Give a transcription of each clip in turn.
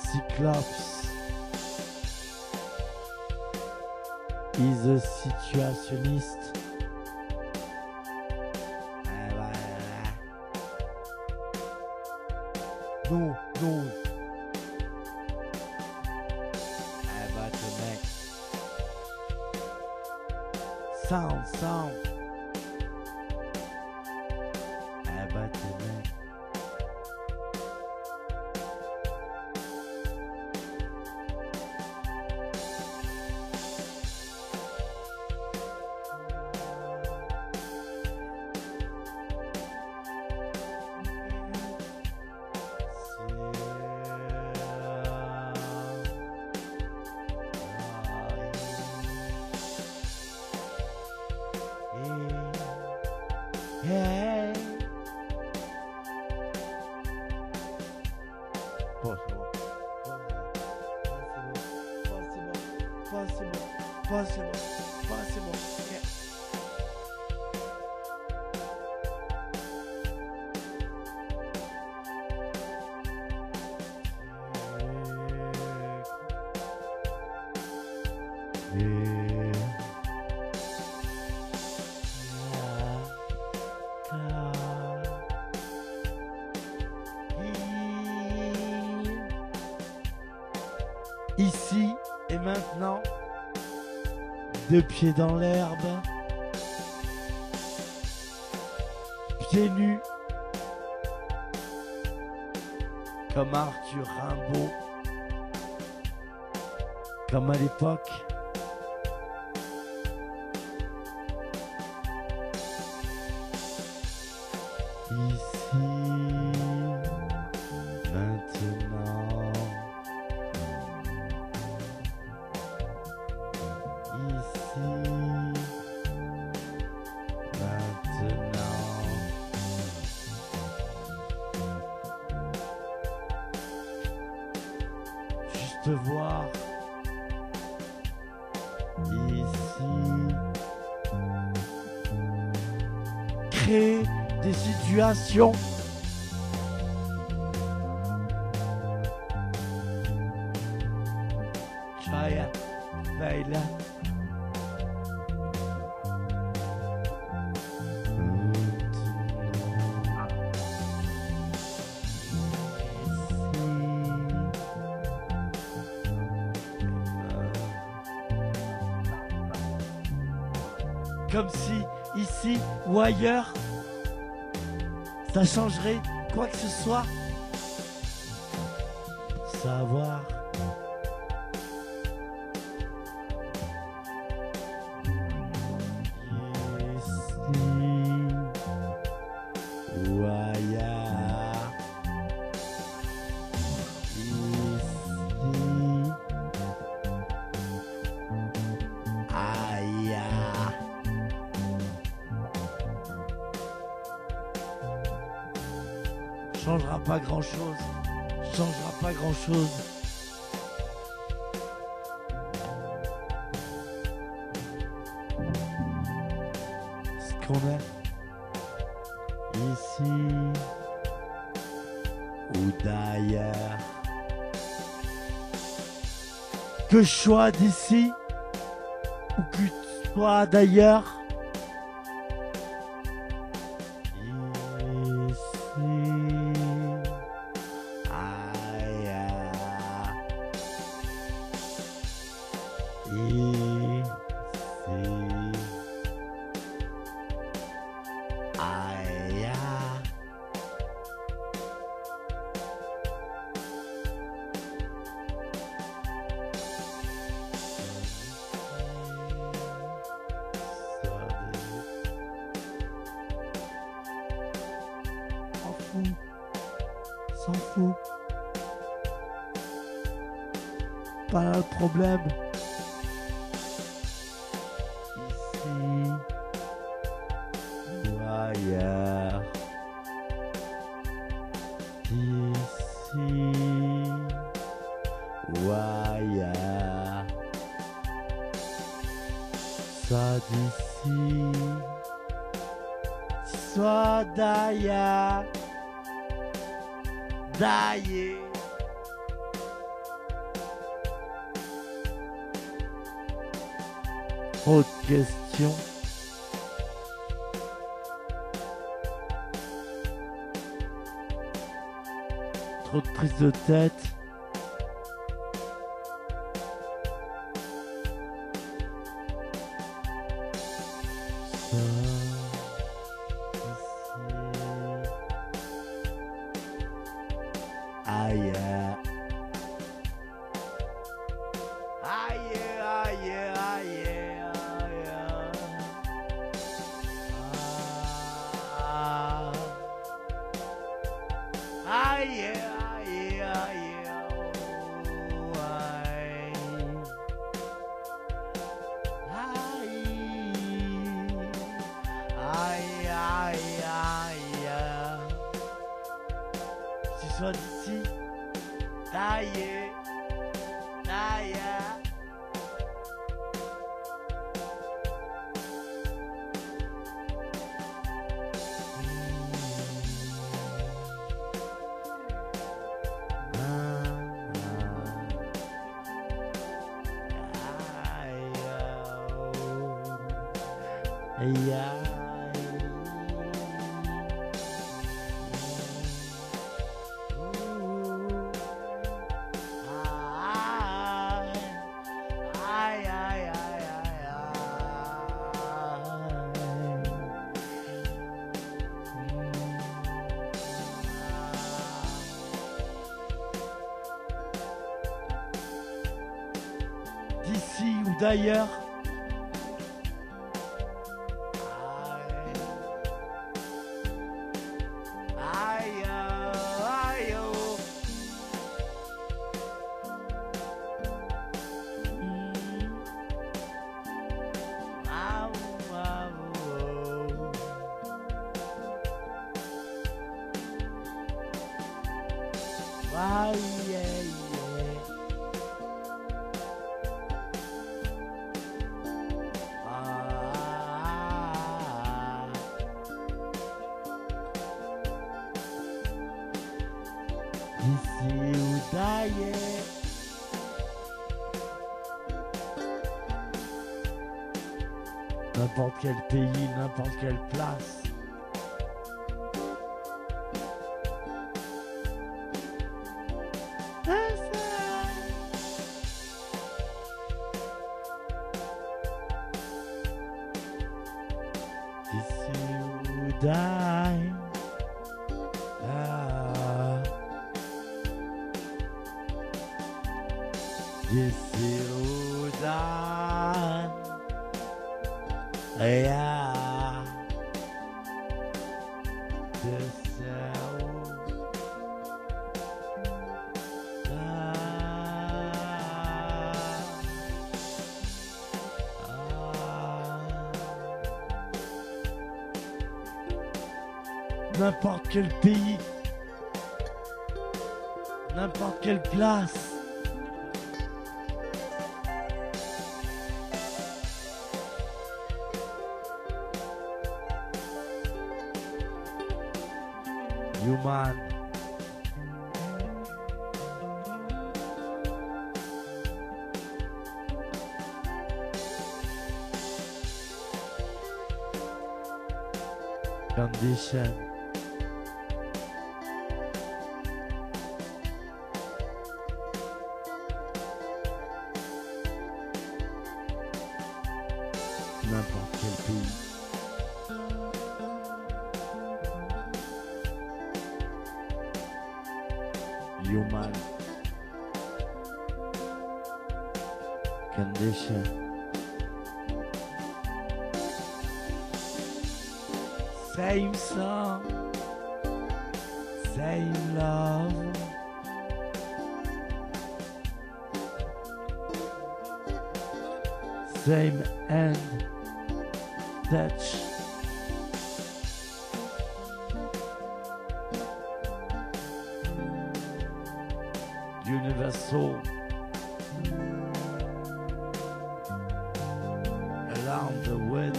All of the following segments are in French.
Cyclops is a situationist. Non, non. Mec. Sound. Mec. Hey. Possible. Yeah. Ici et maintenant, deux pieds dans l'herbe, pieds nus, comme Arthur Rimbaud, comme à l'époque. Ici, maintenant. Ici, maintenant. Juste voir. Ici. Créer des situations. Chaya, baila. Comme si, ici ou ailleurs, ça changerait quoi que ce soit. Savoir. Ici ou ailleurs. Ici. Ailleurs. Changera pas grand chose. Changera pas grand chose. Ce qu'on est ici ou d'ailleurs. Que je sois d'ici ou que tu sois d'ailleurs. S'en fout. Pas là le problème. Ici ou ailleurs. Ici ou ailleurs. Ça d'ici, soit d'ailleurs. D'ailleurs. Trop de questions. Trop de prise de tête. Ça, ici. Aïe. Aïe, aïe, aïe, aïe. Ah. Aïe, aïe, aïe, oh, aïe. Aïe, aïe, aïe, aïe. Tu sois d'ici. Aïe, aïe. D'ici ou d'ailleurs. Aïe, aïe, oh. Ah, oh, ah, oh. Aïe, aïe, d'ici ou d'ailleurs. N'importe quel pays, n'importe quelle place. D'ici ou d'ailleurs. D'ici ou d'ailleurs. N'importe quel pays, n'importe quelle place. Human. Condition. N'importe quel pays. Human condition. Same song, same love. Same hand touch. Universal. Around the world.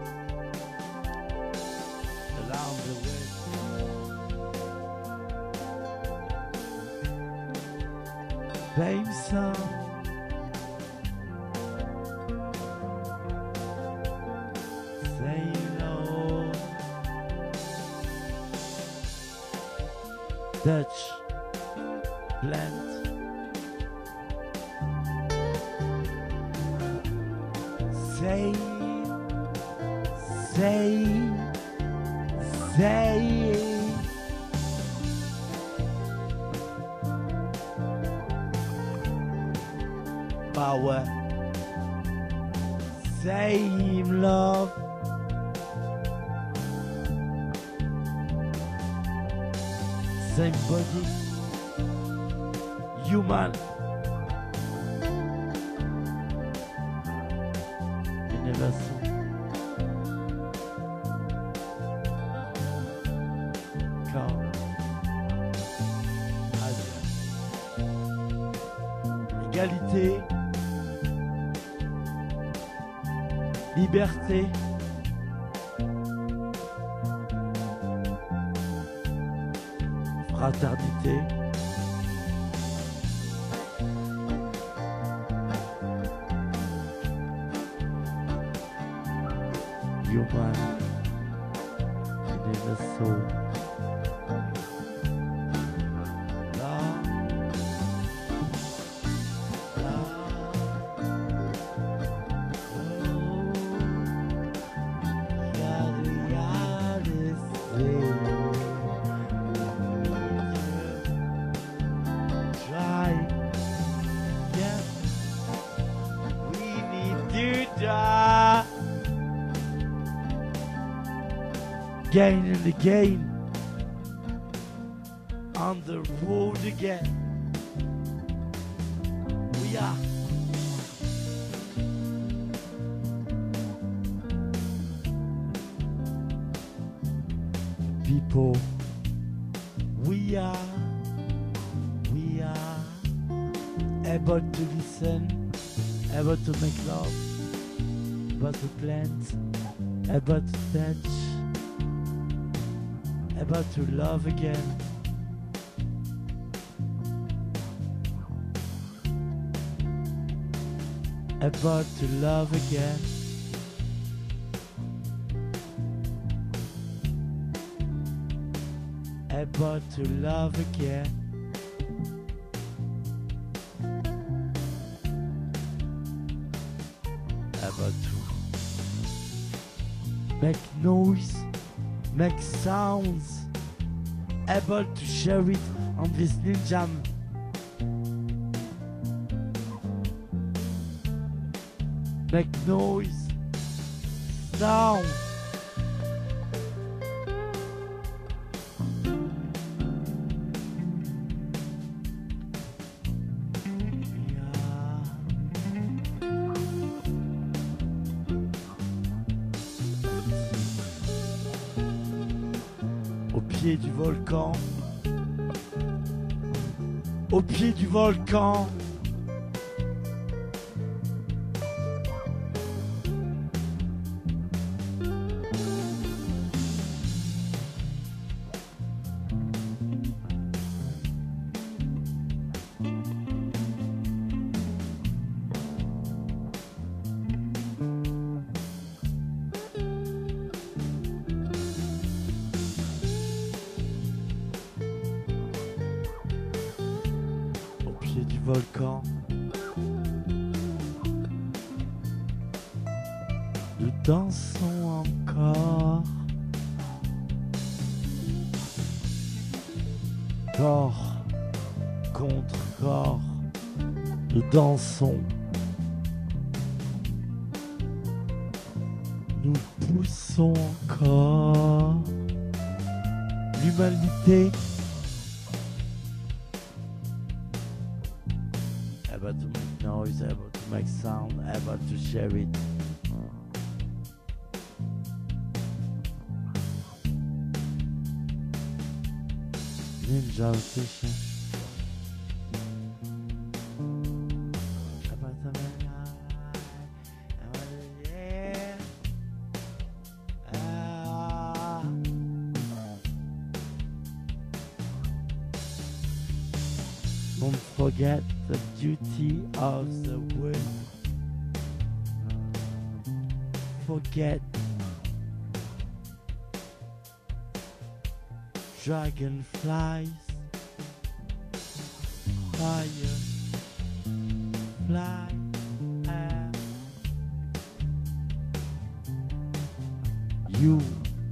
Around the world. Same song. touch, plant. Say, say, say. Power. Same love. Same body. Human. Universal. Calm. Égalité. Liberté. Fraternité. Human. Universal. Again and again, on the road again. We are people. We are able to listen, able to make love, able to plant, able to touch, able to love again. About to love again. About to love again. About to make noise, make sounds, able to share it on this new jam. Make noise, sound. Au pied du volcan, au pied du volcan. Du volcan, nous dansons encore, corps contre corps, nous dansons, nous poussons encore l'humanité. Able to make noise, able to make sound, able to share it. Ninja station. Don't forget the beauty of the wind. Forget dragonflies. fire, fly high. You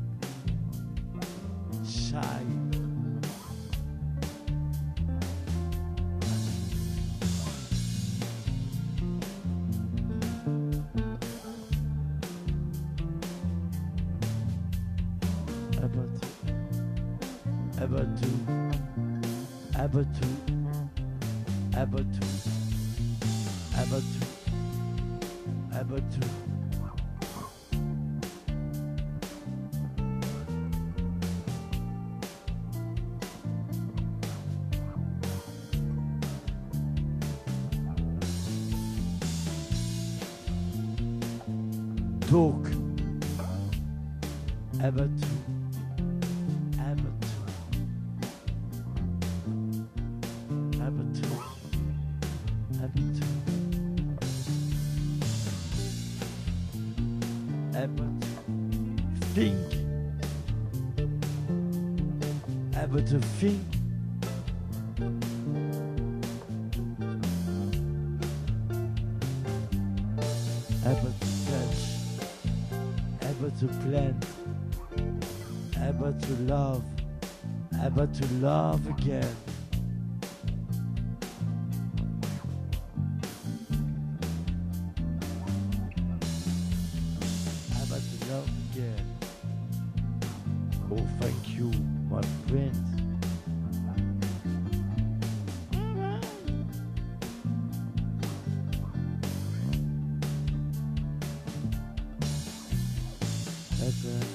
shine. Abatu, Abatu, Abatu, Abatu, Abatu. Talk, Abatu, Abatu. Abatu, Abatu, Abatu, think, Abatu, think, Abatu, touch, Abatu, plant, Abatu, love again. Love again. Oh, thank you, my friend. Heaven.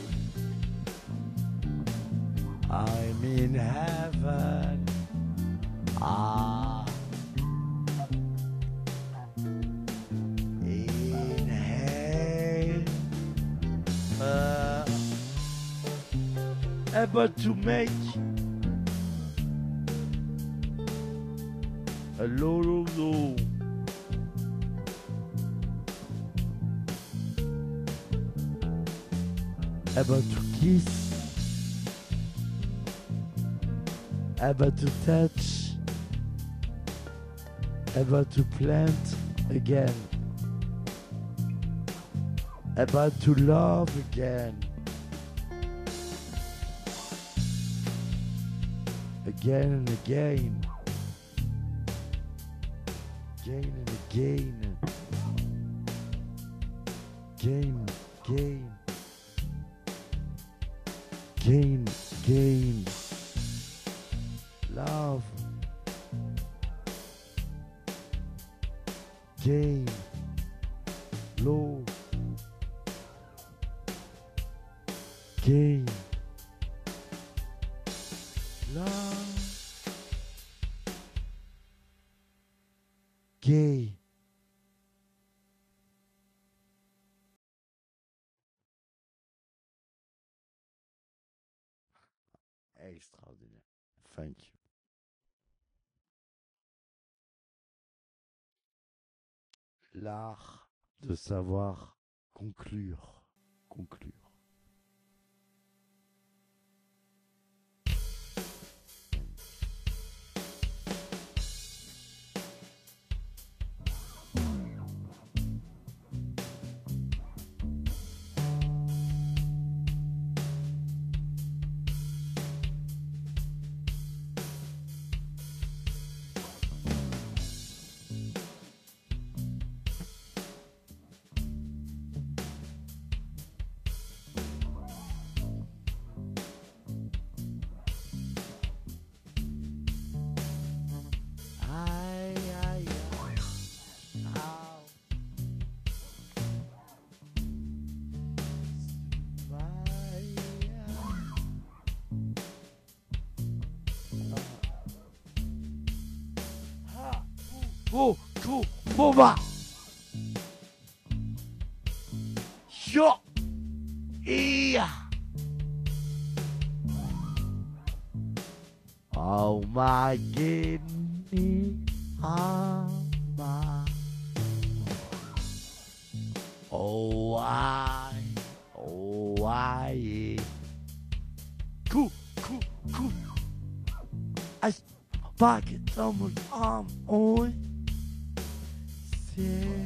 I'm in heaven. Ah. In hell. Able to make a lot of dough. Able to kiss, able to touch, able to plant again, able to love again. Again and again, again and again, again, again, love, gain, low, gain, love, gay. Extraordinaire. Thank you. L'art de savoir conclure. Conclure. Boba. Yo. Ia. Oh my goodness. Oh I. Cool. I pocket. someone's arm on. Say,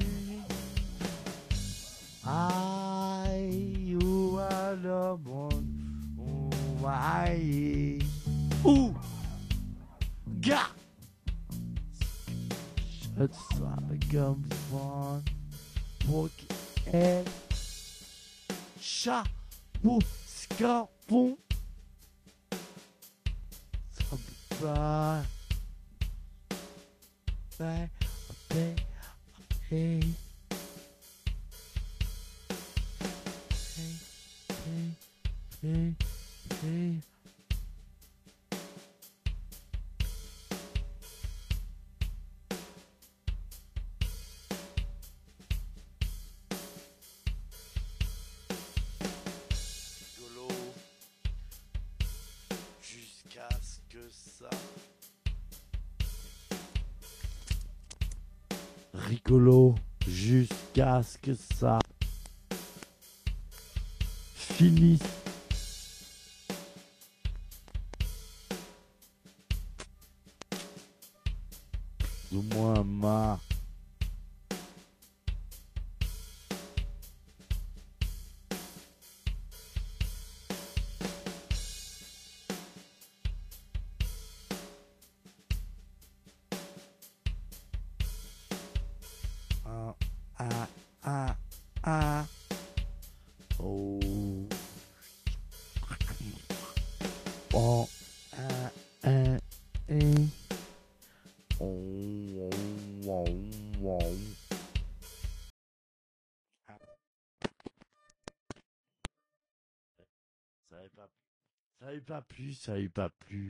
you are the one. Oh, ooh, gah. Het slapen comes van Pokémon. Chapeau, scapon. Sabra. Hey. Hey. Rigolo, jusqu'à ce que ça. Rigolo, jusqu'à ce que ça finisse. Plus ou moins marre. Oh. Oh. Ça avait pas plu, ça avait pas plu.